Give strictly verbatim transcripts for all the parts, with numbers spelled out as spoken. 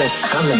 is coming.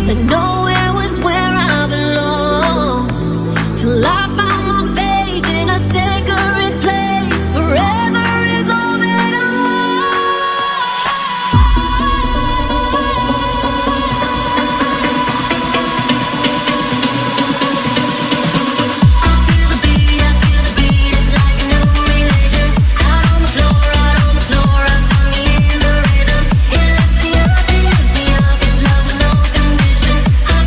that nowhere was where I belonged. Till I found my faith in a sacred place. Forever is all that I I feel the beat, I feel the beat. It's like a new religion. Out on the floor, out on the floor. I find me in the rhythm. It lifts me up, it lifts me up. It's love with no condition. I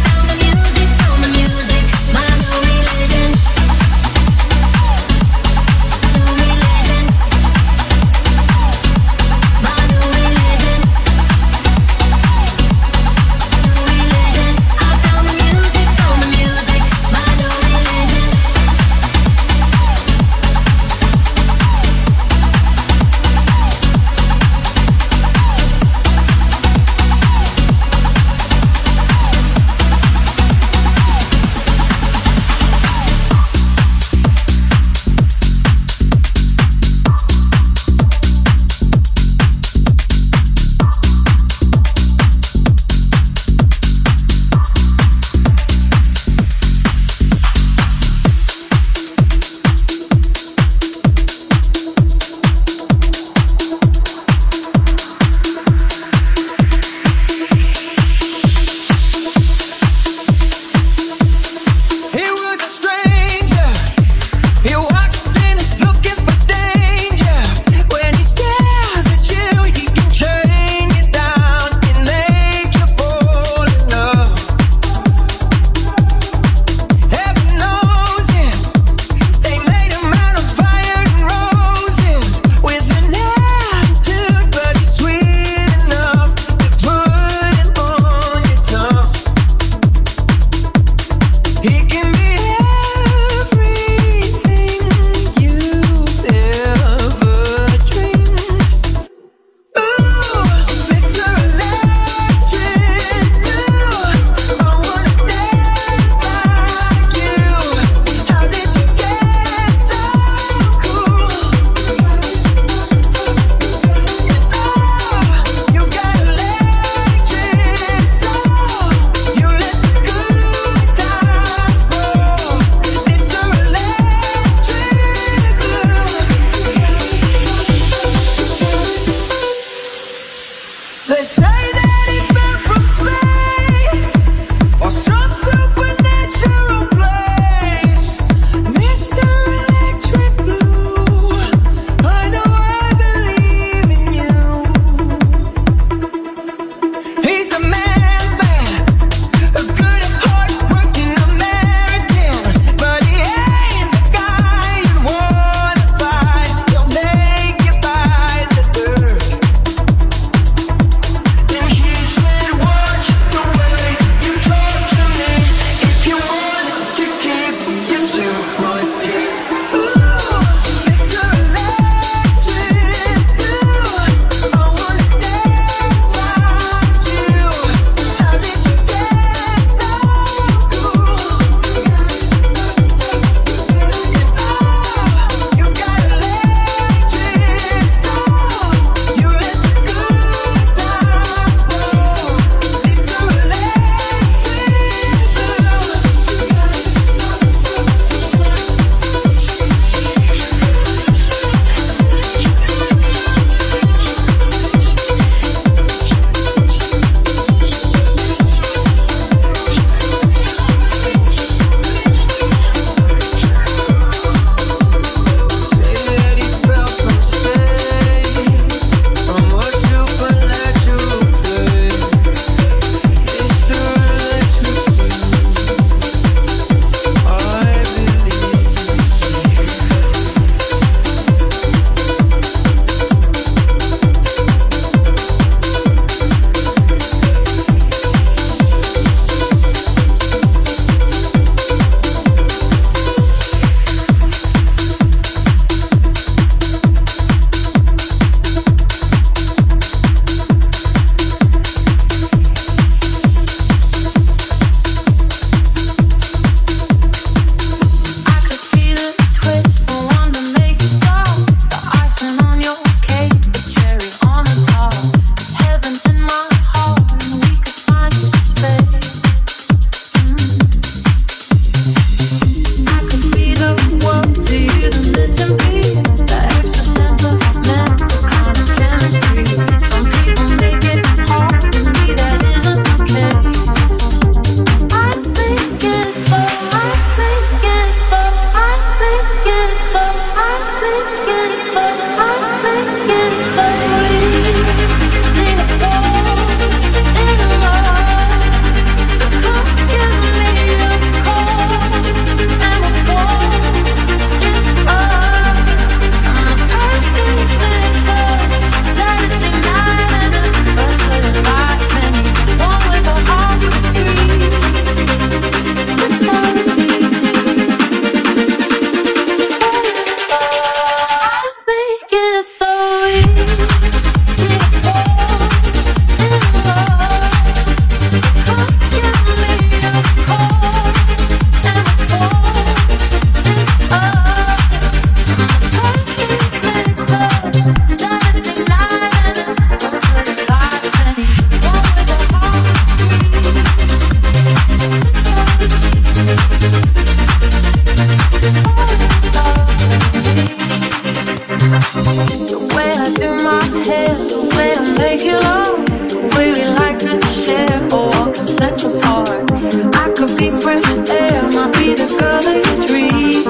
set apart. I could be fresh air, might be the girl of your dreams.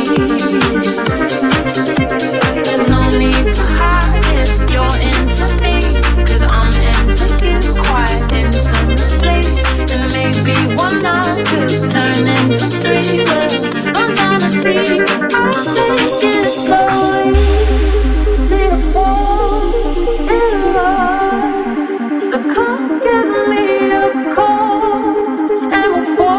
There's no need to hide if you're into me, 'cause I'm into you quite intimately. And maybe one night could turn into three. Well, I'm down to see, I'll take it slowly. Need a fall in love, so come give me a call and we'll fall.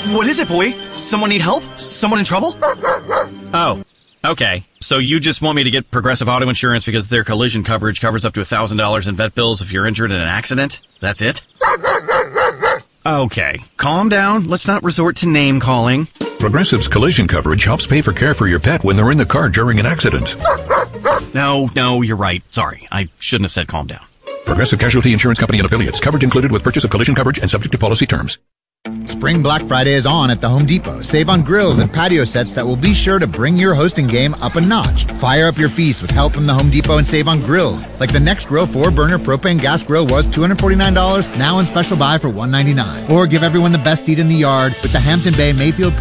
What is it, boy? Someone need help? Someone in trouble? Oh, okay. So you just want me to get Progressive Auto Insurance because their collision coverage covers up to one thousand dollars in vet bills if you're injured in an accident? That's it? Okay. Calm down. Let's not resort to name calling. Progressive's collision coverage helps pay for care for your pet when they're in the car during an accident. No, no, you're right. Sorry. I shouldn't have said calm down. Progressive Casualty Insurance Company and affiliates. Coverage included with purchase of collision coverage and subject to policy terms. Spring Black Friday is on at the Home Depot. Save on grills and patio sets that will be sure to bring your hosting game up a notch. Fire up your feast with help from the Home Depot and save on grills. Like the Nextgrill four burner propane gas grill was two hundred forty-nine dollars, now in special buy for one hundred ninety-nine dollars. Or give everyone the best seat in the yard with the Hampton Bay Mayfield